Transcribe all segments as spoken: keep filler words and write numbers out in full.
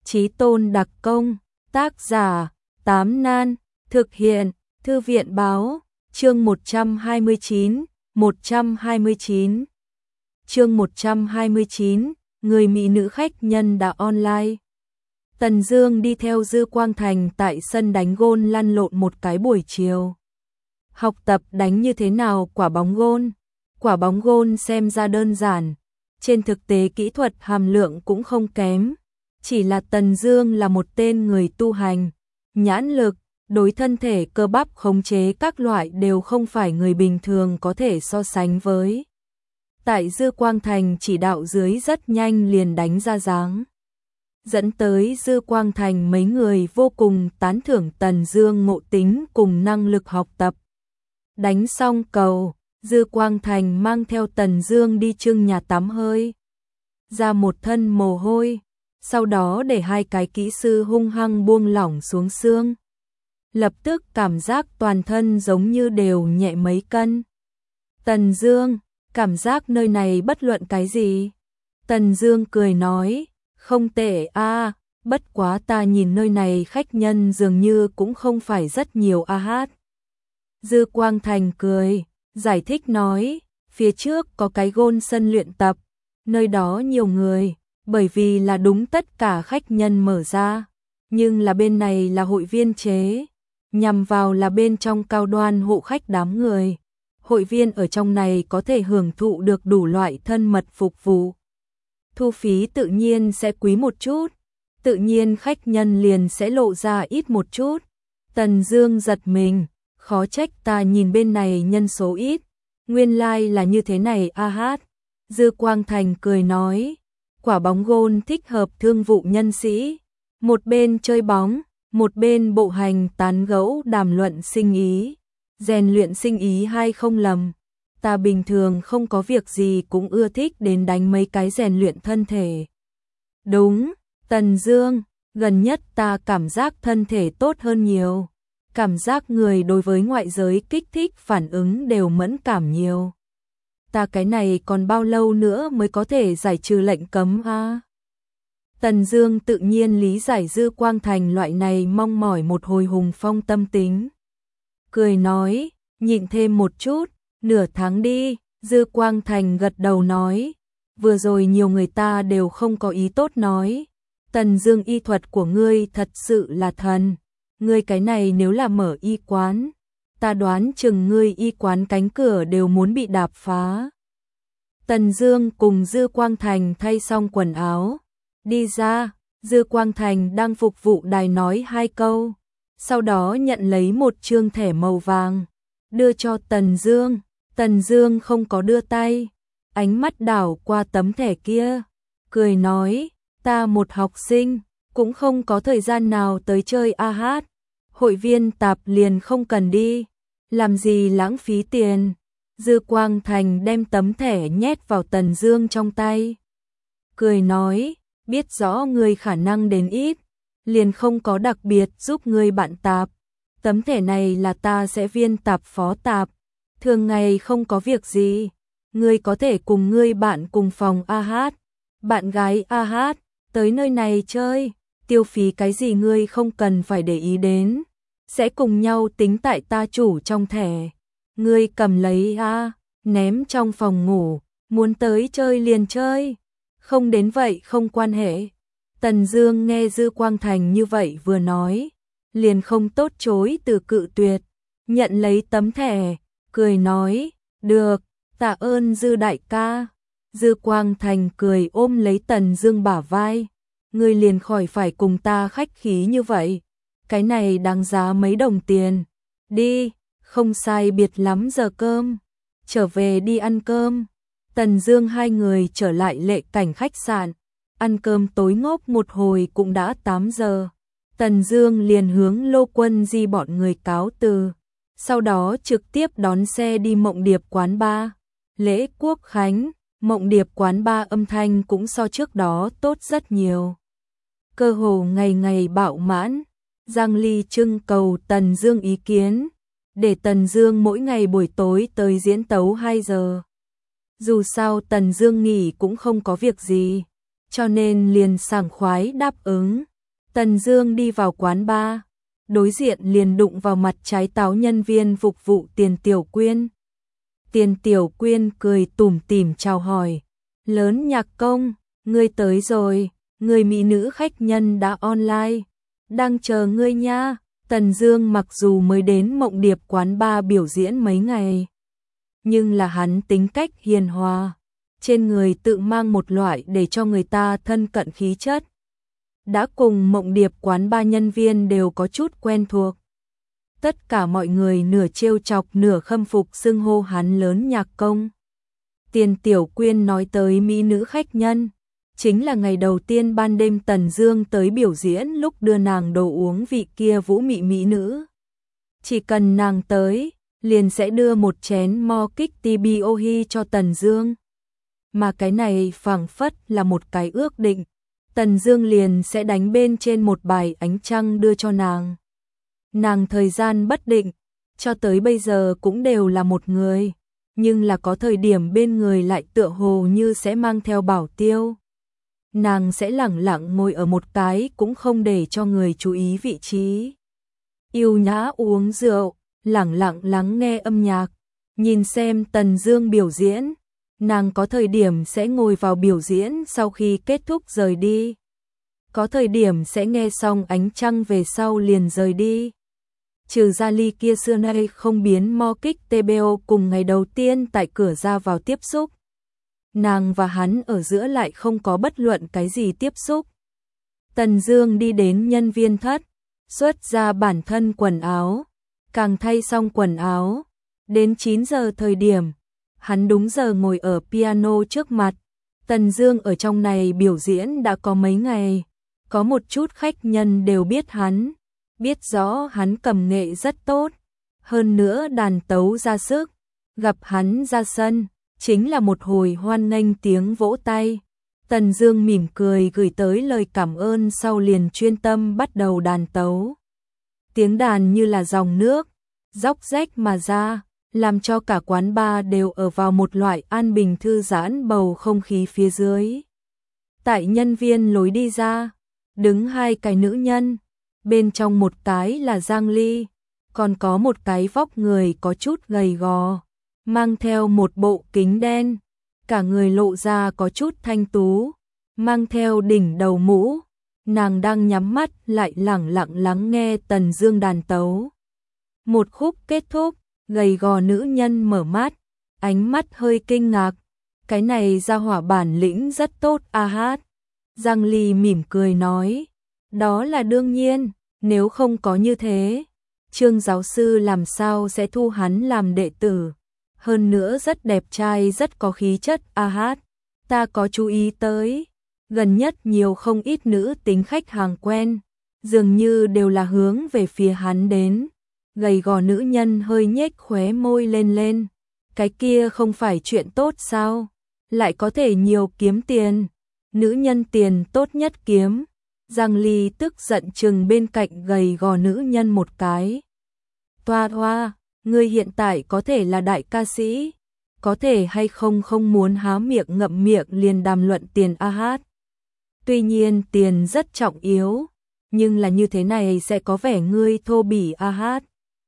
Chí Tôn đặc công, tác giả, Tám Nan, thực hiện, Thư viện báo, chương một trăm hai mươi chín, một trăm hai mươi chín. Chương một trăm hai mươi chín, người mỹ nữ khách nhân đã online. Tần Dương đi theo Dư Quang Thành tại sân đánh gôn lăn lộn một cái buổi chiều. Học tập đánh như thế nào quả bóng gôn. Quả bóng gôn xem ra đơn giản, trên thực tế kỹ thuật hàm lượng cũng không kém. Chỉ là Tần Dương là một tên người tu hành, nhãn lực, đối thân thể cơ bắp khống chế các loại đều không phải người bình thường có thể so sánh với. Tại Dư Quang Thành chỉ đạo dưới rất nhanh liền đánh ra dáng, dẫn tới Dư Quang Thành mấy người vô cùng tán thưởng Tần Dương ngộ tính cùng năng lực học tập. Đánh xong cầu, Dư Quang Thành mang theo Tần Dương đi trưng nhà tắm hơi, ra một thân mồ hôi, sau đó để hai cái kỹ sư hung hăng buông lỏng xuống xương. Lập tức cảm giác toàn thân giống như đều nhẹ mấy cân. Tần Dương, cảm giác nơi này bất luận cái gì? Tần Dương cười nói, không tệ a, bất quá ta nhìn nơi này khách nhân dường như cũng không phải rất nhiều a hát. Dư Quang Thành cười, giải thích nói, phía trước có cái gôn sân luyện tập, nơi đó nhiều người, bởi vì là đúng tất cả khách nhân mở ra, nhưng là bên này là hội viên chế, nhằm vào là bên trong cao đoan hộ khách đám người. Hội viên ở trong này có thể hưởng thụ được đủ loại thân mật phục vụ. Thu phí tự nhiên sẽ quý một chút, tự nhiên khách nhân liền sẽ lộ ra ít một chút. Tần Dương giật mình, khó trách ta nhìn bên này nhân số ít, nguyên lai like là như thế này a hát. Dư Quang Thành cười nói, quả bóng gôn thích hợp thương vụ nhân sĩ, một bên chơi bóng, một bên bộ hành tán gẫu đàm luận sinh ý, rèn luyện sinh ý hay không lầm. Ta bình thường không có việc gì cũng ưa thích đến đánh mấy cái rèn luyện thân thể. Đúng, Tần Dương, gần nhất ta cảm giác thân thể tốt hơn nhiều, cảm giác người đối với ngoại giới kích thích phản ứng đều mẫn cảm nhiều. Ta cái này còn bao lâu nữa mới có thể giải trừ lệnh cấm a? Tần Dương tự nhiên lý giải Dư Quang Thành loại này mong mỏi một hồi hùng phong tâm tính. Cười nói, nhịn thêm một chút, nửa tháng đi. Dư Quang Thành gật đầu nói, vừa rồi nhiều người ta đều không có ý tốt nói, Tần Dương y thuật của ngươi thật sự là thần, ngươi cái này nếu là mở y quán, ta đoán chừng ngươi y quán cánh cửa đều muốn bị đạp phá. Tần Dương cùng Dư Quang Thành thay xong quần áo, đi ra. Dư Quang Thành đang phục vụ đài nói hai câu, sau đó nhận lấy một trương thẻ màu vàng, đưa cho Tần Dương. Tần Dương không có đưa tay, ánh mắt đảo qua tấm thẻ kia, cười nói, ta một học sinh, cũng không có thời gian nào tới chơi a hát, hội viên tạp liền không cần đi, làm gì lãng phí tiền. Dư Quang Thành đem tấm thẻ nhét vào Tần Dương trong tay, cười nói, biết rõ ngươi khả năng đến ít, liền không có đặc biệt giúp ngươi bạn tạp. Tấm thẻ này là ta sẽ viên tạp phó tạp, thường ngày không có việc gì, ngươi có thể cùng ngươi bạn cùng phòng a hát, bạn gái a hát, tới nơi này chơi, tiêu phí cái gì ngươi không cần phải để ý đến, sẽ cùng nhau tính tại ta chủ trong thẻ. Ngươi cầm lấy a, ném trong phòng ngủ, muốn tới chơi liền chơi, không đến vậy không quan hệ. Tần Dương nghe Dư Quang Thành như vậy vừa nói, liền không tốt chối từ cự tuyệt, nhận lấy tấm thẻ, cười nói, được, tạ ơn Dư đại ca. Dư Quang Thành cười ôm lấy Tần Dương bả vai, ngươi liền khỏi phải cùng ta khách khí như vậy, cái này đáng giá mấy đồng tiền, đi, không sai biệt lắm giờ cơm, trở về đi ăn cơm. Tần Dương hai người trở lại Lệ Cảnh khách sạn, ăn cơm tối ngốc một hồi cũng đã tám giờ. Tần Dương liền hướng Lô Quân Di bọn người cáo từ, sau đó trực tiếp đón xe đi Mộng Điệp quán bar. Lễ Quốc khánh, Mộng Điệp quán bar âm thanh cũng so trước đó tốt rất nhiều, cơ hồ ngày ngày bạo mãn. Giang Ly trưng cầu Tần Dương ý kiến, để Tần Dương mỗi ngày buổi tối tới diễn tấu hai giờ. Dù sao Tần Dương nghỉ cũng không có việc gì, cho nên liền sảng khoái đáp ứng. Tần Dương đi vào quán bar, đối diện liền đụng vào mặt trái táo nhân viên phục vụ Tiền Tiểu Quyên. Tiền Tiểu Quyên cười tủm tỉm chào hỏi, lớn nhạc công, ngươi tới rồi, người mỹ nữ khách nhân đã online, đang chờ ngươi nha. Tần Dương mặc dù mới đến Mộng Điệp quán bar biểu diễn mấy ngày, nhưng là hắn tính cách hiền hòa, trên người tự mang một loại để cho người ta thân cận khí chất. Đã cùng Mộng Điệp quán bar nhân viên đều có chút quen thuộc. Tất cả mọi người nửa trêu chọc nửa khâm phục xưng hô hắn lớn nhạc công. Tiền Tiểu Quyên nói tới mỹ nữ khách nhân, chính là ngày đầu tiên ban đêm Tần Dương tới biểu diễn lúc đưa nàng đồ uống vị kia vũ mị mỹ nữ. Chỉ cần nàng tới, liền sẽ đưa một chén mo kích tboi cho Tần Dương. Mà cái này phảng phất là một cái ước định, Tần Dương liền sẽ đánh bên trên một bài ánh trăng đưa cho nàng. Nàng thời gian bất định, cho tới bây giờ cũng đều là một người, nhưng là có thời điểm bên người lại tựa hồ như sẽ mang theo bảo tiêu. Nàng sẽ lẳng lặng ngồi ở một cái cũng không để cho người chú ý vị trí. Yêu nhã uống rượu, lẳng lặng lắng nghe âm nhạc, nhìn xem Tần Dương biểu diễn. Nàng có thời điểm sẽ ngồi vào biểu diễn sau khi kết thúc rời đi. Có thời điểm sẽ nghe xong ánh trăng về sau liền rời đi. Trừ ra ly kia xưa nay không biến mo kích tê bê o cùng ngày đầu tiên tại cửa ra vào tiếp xúc. Nàng và hắn ở giữa lại không có bất luận cái gì tiếp xúc. Tần Dương đi đến nhân viên thất, xuất ra bản thân quần áo, càng thay xong quần áo. Đến chín giờ thời điểm, hắn đúng giờ ngồi ở piano trước mặt. Tần Dương ở trong này biểu diễn đã có mấy ngày, có một chút khách nhân đều biết hắn, biết rõ hắn cầm nghệ rất tốt, hơn nữa đàn tấu ra sức, gặp hắn ra sân, chính là một hồi hoan nghênh tiếng vỗ tay. Tần Dương mỉm cười gửi tới lời cảm ơn sau liền chuyên tâm bắt đầu đàn tấu. Tiếng đàn như là dòng nước, róc rách mà ra, làm cho cả quán bar đều ở vào một loại an bình thư giãn bầu không khí phía dưới. Tại nhân viên lối đi ra, đứng hai cái nữ nhân, bên trong một cái là Giang Ly, còn có một cái vóc người có chút gầy gò, mang theo một bộ kính đen, cả người lộ ra có chút thanh tú, mang theo đỉnh đầu mũ. Nàng đang nhắm mắt lại lẳng lặng lắng nghe Tần Dương đàn tấu. Một khúc kết thúc, gầy gò nữ nhân mở mắt, ánh mắt hơi kinh ngạc, cái này ra hỏa bản lĩnh rất tốt a hát. Giang Ly mỉm cười nói, đó là đương nhiên, nếu không có như thế, Trương giáo sư làm sao sẽ thu hắn làm đệ tử, hơn nữa rất đẹp trai rất có khí chất a hát, ta có chú ý tới, gần nhất nhiều không ít nữ tính khách hàng quen, dường như đều là hướng về phía hắn đến. Gầy gò nữ nhân hơi nhếch khóe môi lên lên, cái kia không phải chuyện tốt sao, lại có thể nhiều kiếm tiền, nữ nhân tiền tốt nhất kiếm. Giang Ly tức giận chừng bên cạnh gầy gò nữ nhân một cái. Toa hoa, ngươi hiện tại có thể là đại ca sĩ, có thể hay không không muốn há miệng ngậm miệng liền đàm luận tiền a hát. Tuy nhiên tiền rất trọng yếu, nhưng là như thế này sẽ có vẻ ngươi thô bỉ a hát.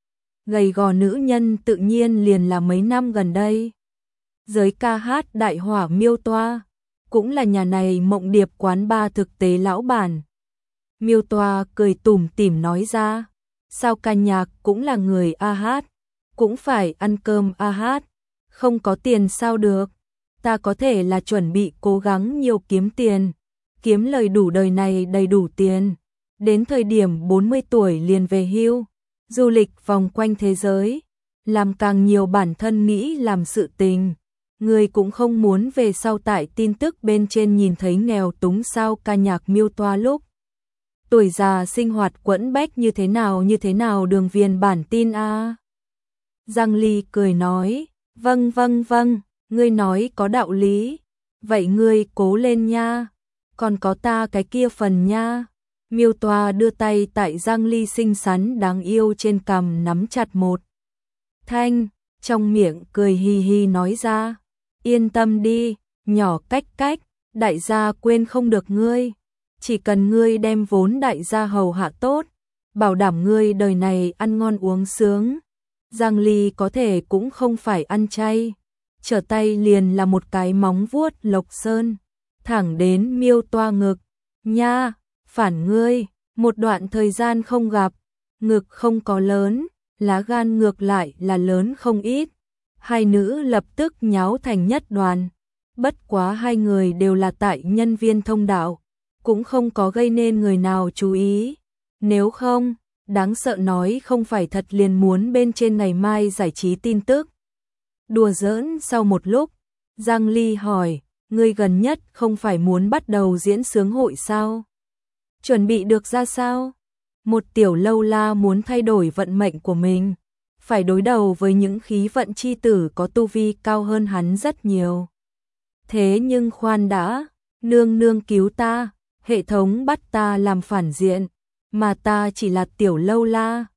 Gầy gò nữ nhân tự nhiên liền là mấy năm gần đây. Giới ca hát đại hỏa Miêu Toa, cũng là nhà này Mộng Điệp quán bar thực tế lão bản. Miêu Toa cười tủm tỉm nói ra, sao ca nhạc cũng là người a hát, cũng phải ăn cơm a hát, không có tiền sao được, ta có thể là chuẩn bị cố gắng nhiều kiếm tiền, kiếm lời đủ đời này đầy đủ tiền, đến thời điểm bốn mươi tuổi liền về hưu, du lịch vòng quanh thế giới, làm càng nhiều bản thân nghĩ làm sự tình. Người cũng không muốn về sau tại tin tức bên trên nhìn thấy nghèo túng sao ca nhạc Miêu Toa lúc tuổi già sinh hoạt quẫn bách như thế nào như thế nào đường viền bản tin a. À. Giang Ly cười nói, vâng vâng vâng, ngươi nói có đạo lý, vậy ngươi cố lên nha, còn có ta cái kia phần nha. Miêu Toa đưa tay tại Giang Ly xinh xắn đáng yêu trên cằm nắm chặt một thanh, trong miệng cười hi hi nói ra, yên tâm đi, nhỏ cách cách, đại gia quên không được ngươi. chỉ cần ngươi đem vốn đại gia hầu hạ tốt, bảo đảm ngươi đời này ăn ngon uống sướng. Giang Ly có thể cũng không phải ăn chay, trở tay liền là một cái móng vuốt Lộc Sơn, thẳng đến Miêu Toa ngực. Nha, phản ngươi, một đoạn thời gian không gặp, ngực không có lớn, lá gan ngược lại là lớn không ít. Hai nữ lập tức nháo thành nhất đoàn, bất quá hai người đều là tại nhân viên thông đạo, cũng không có gây nên người nào chú ý. Nếu không, đáng sợ nói không phải thật liền muốn bên trên ngày mai giải trí tin tức. Đùa giỡn sau một lúc, Giang Ly hỏi, ngươi gần nhất không phải muốn bắt đầu diễn sướng hội sao? Chuẩn bị được ra sao? Một tiểu lâu la muốn thay đổi vận mệnh của mình, phải đối đầu với những khí vận chi tử có tu vi cao hơn hắn rất nhiều. Thế nhưng khoan đã, nương nương cứu ta, hệ thống bắt ta làm phản diện, mà ta chỉ là tiểu lâu la,